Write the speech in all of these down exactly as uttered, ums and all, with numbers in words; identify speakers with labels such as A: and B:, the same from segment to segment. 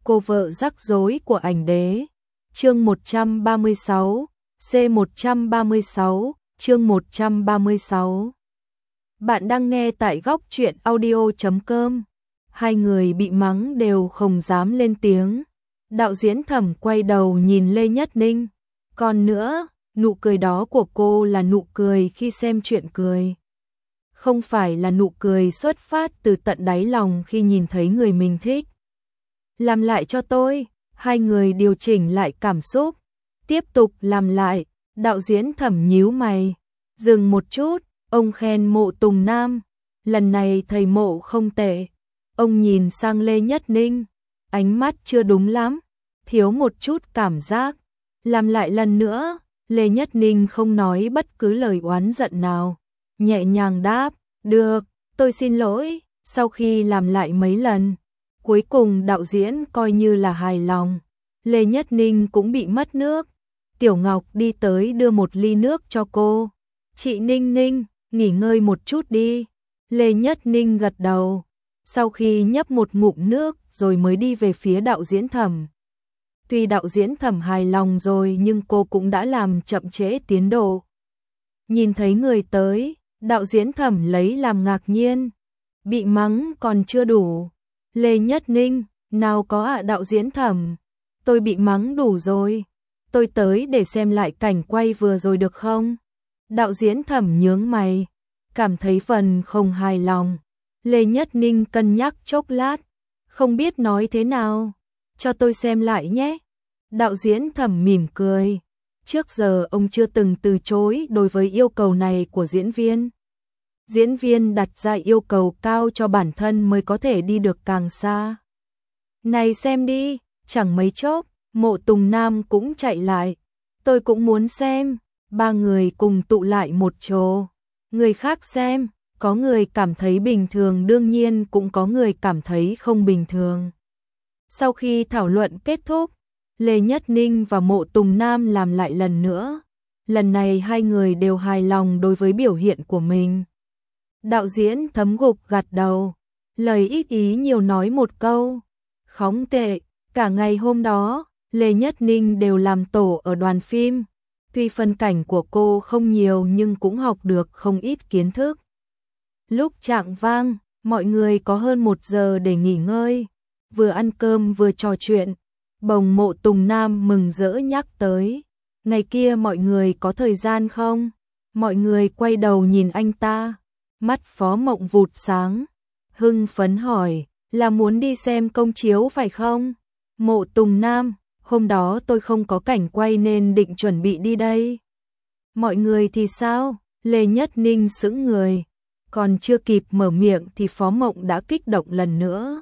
A: cô vợ rắc rối của ảnh đế. Chương một trăm ba mươi sáu, C một trăm ba mươi sáu, chương một trăm ba mươi sáu. Bạn đang nghe tại góc truyện audio chấm com. Hai người bị mắng đều không dám lên tiếng. Đạo diễn Thẩm quay đầu nhìn Lê Nhất Ninh. Còn nữa, nụ cười đó của cô là nụ cười khi xem chuyện cười. Không phải là nụ cười xuất phát từ tận đáy lòng khi nhìn thấy người mình thích. Làm lại cho tôi. Hai người điều chỉnh lại cảm xúc. Tiếp tục làm lại. Đạo diễn Thẩm nhíu mày. Dừng một chút, ông khen Mộ Tùng Nam. Lần này thầy Mộ không tệ. Ông nhìn sang Lê Nhất Ninh. Ánh mắt chưa đúng lắm. Thiếu một chút cảm giác. Làm lại lần nữa. Lê Nhất Ninh không nói bất cứ lời oán giận nào. Nhẹ nhàng đáp. Được, tôi xin lỗi. Sau khi làm lại mấy lần, cuối cùng đạo diễn coi như là hài lòng. Lê Nhất Ninh cũng bị mất nước. Tiểu Ngọc đi tới đưa một ly nước cho cô. Chị Ninh Ninh, nghỉ ngơi một chút đi. Lê Nhất Ninh gật đầu. Sau khi nhấp một ngụm nước rồi mới đi về phía đạo diễn Thẩm. Tuy đạo diễn Thẩm hài lòng rồi nhưng cô cũng đã làm chậm trễ tiến độ. Nhìn thấy người tới, đạo diễn Thẩm lấy làm ngạc nhiên. Bị mắng còn chưa đủ. Lê Nhất Ninh, nào có ạ đạo diễn Thẩm. Tôi bị mắng đủ rồi. Tôi tới để xem lại cảnh quay vừa rồi được không? Đạo diễn Thẩm nhướng mày. Cảm thấy phần không hài lòng. Lê Nhất Ninh cân nhắc chốc lát. Không biết nói thế nào. Cho tôi xem lại nhé. Đạo diễn Thẩm mỉm cười. Trước giờ ông chưa từng từ chối đối với yêu cầu này của diễn viên. Diễn viên đặt ra yêu cầu cao cho bản thân mới có thể đi được càng xa. Này xem đi, chẳng mấy chốc, Mộ Tùng Nam cũng chạy lại. Tôi cũng muốn xem. Ba người cùng tụ lại một chỗ. Người khác xem, có người cảm thấy bình thường, đương nhiên cũng có người cảm thấy không bình thường. Sau khi thảo luận kết thúc, Lê Nhất Ninh và Mộ Tùng Nam làm lại lần nữa. Lần này hai người đều hài lòng đối với biểu hiện của mình. Đạo diễn Thấm gục gật đầu, lời ít ý nhiều nói một câu. Không tệ, cả ngày hôm đó, Lê Nhất Ninh đều làm tổ ở đoàn phim. Tuy phân cảnh của cô không nhiều nhưng cũng học được không ít kiến thức. Lúc chạng vang, mọi người có hơn một giờ để nghỉ ngơi. Vừa ăn cơm vừa trò chuyện. Bồng Mộ Tùng Nam mừng rỡ nhắc tới. Ngày kia mọi người có thời gian không? Mọi người quay đầu nhìn anh ta. Mắt Phó Mộng vụt sáng. Hưng phấn hỏi, là muốn đi xem công chiếu phải không? Mộ Tùng Nam, hôm đó tôi không có cảnh quay nên định chuẩn bị đi đây. Mọi người thì sao? Lê Nhất Ninh sững người. Còn chưa kịp mở miệng thì Phó Mộng đã kích động lần nữa.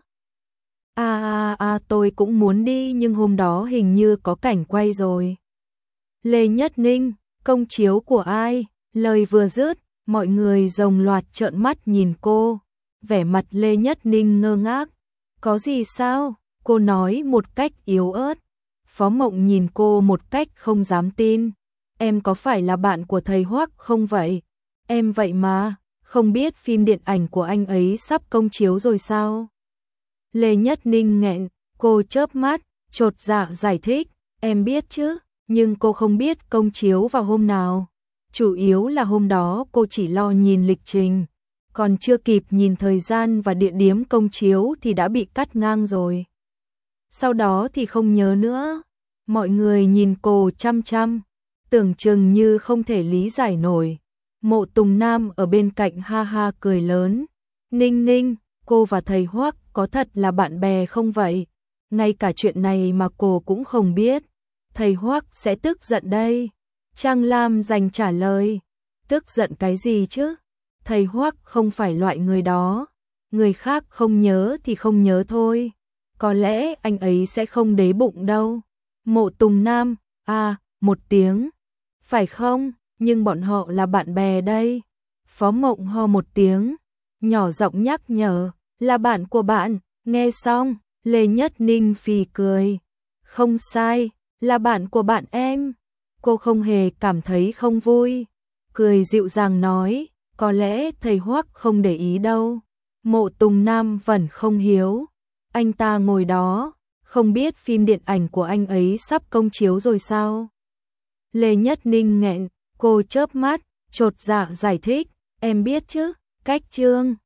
A: À à à tôi cũng muốn đi nhưng hôm đó hình như có cảnh quay rồi. Lê Nhất Ninh, công chiếu của ai? Lời vừa dứt, mọi người rồng loạt trợn mắt nhìn cô. Vẻ mặt Lê Nhất Ninh ngơ ngác. Có gì sao? Cô nói một cách yếu ớt. Phó Mộng nhìn cô một cách không dám tin. Em có phải là bạn của thầy Hoắc không vậy? Em vậy mà, không biết phim điện ảnh của anh ấy sắp công chiếu rồi sao? Lê Nhất Ninh nghẹn, cô chớp mắt, chột dạ giải thích. Em biết chứ, nhưng cô không biết công chiếu vào hôm nào. Chủ yếu là hôm đó cô chỉ lo nhìn lịch trình. Còn chưa kịp nhìn thời gian và địa điểm công chiếu thì đã bị cắt ngang rồi. Sau đó thì không nhớ nữa. Mọi người nhìn cô chăm chăm, tưởng chừng như không thể lý giải nổi. Mộ Tùng Nam ở bên cạnh ha ha cười lớn. Ninh Ninh, cô và thầy Hoắc có thật là bạn bè không vậy? Ngay cả chuyện này mà cô cũng không biết. Thầy Hoắc sẽ tức giận đây. Trang Lam dành trả lời. Tức giận cái gì chứ? Thầy Hoắc không phải loại người đó. Người khác không nhớ thì không nhớ thôi. Có lẽ anh ấy sẽ không đế bụng đâu. Mộ Tùng Nam, à, một tiếng. Phải không? Nhưng bọn họ là bạn bè đây. Phó Mộng ho một tiếng. Nhỏ giọng nhắc nhở. Là bạn của bạn. Nghe xong, Lê Nhất Ninh phì cười. Không sai, là bạn của bạn em. Cô không hề cảm thấy không vui. Cười dịu dàng nói. Có lẽ thầy Hoắc không để ý đâu. Mộ Tùng Nam vẫn không hiếu. Anh ta ngồi đó, Không biết phim điện ảnh của anh ấy sắp công chiếu rồi sao? Lê Nhất Ninh nghẹn, cô chớp mắt, chột dạ giải thích, em biết chứ, cách chương